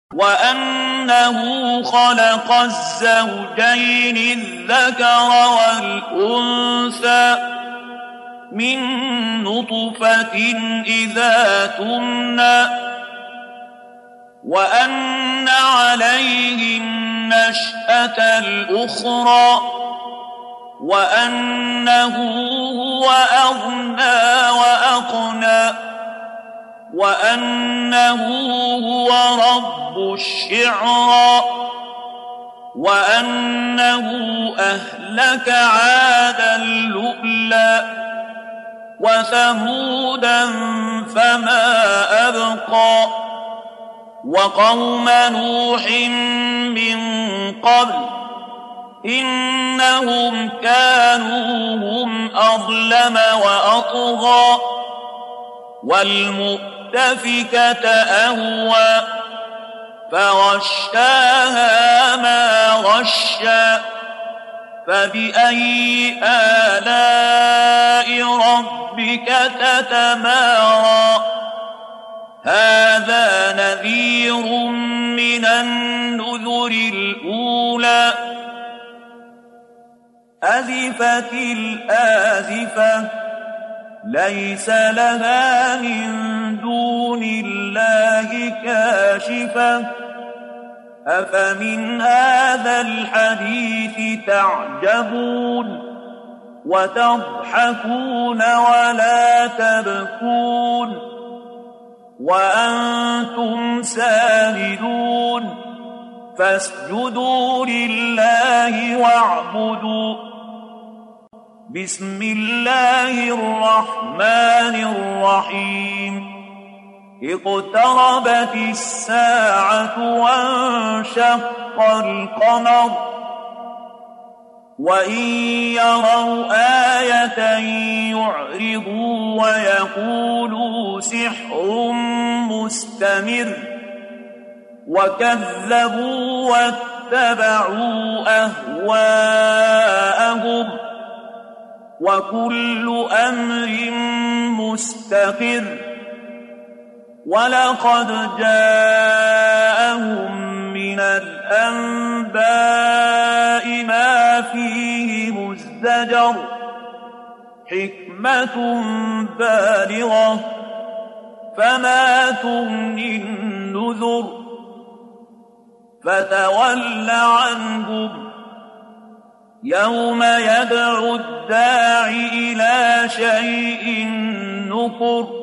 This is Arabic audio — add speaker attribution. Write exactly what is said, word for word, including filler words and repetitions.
Speaker 1: وأنه خلق الزوجين الذكر والأنثى من نطفة إذا تمنى وأن عليه النشأة الأخرى وأنه هو أغنى وأقنى وأنه هو رب الشعرى وأنه أهلك عادا اللؤلؤ وثمودا فما أبقى وقوم نوح من قبل إنهم كانوا هم أظلم وأطغى والمؤتفكة أهوى فغشاها ما غشى فبأي آلاء ربك تتمارى هذا نذير من النذر الأولى أزفت الآزفة ليس لها من دون الله كاشفة أفمن هذا الحديث تعجبون وتضحكون ولا تبكون وأنتم سامدون فاسجدوا لله واعبدوا بسم الله الرحمن الرحيم اقتربت الساعة وانشق القمر وإن يروا آية يعرضوا ويقولوا سحر مستمر وكذبوا واتبعوا أهواءهم وكل أمر مستقر ولقد جاءهم من الأنباء ما فيه مزدجر حكمة بالغة فما تغني النذر فتول عنهم يوم يدعو الداعي إلى شيء نكر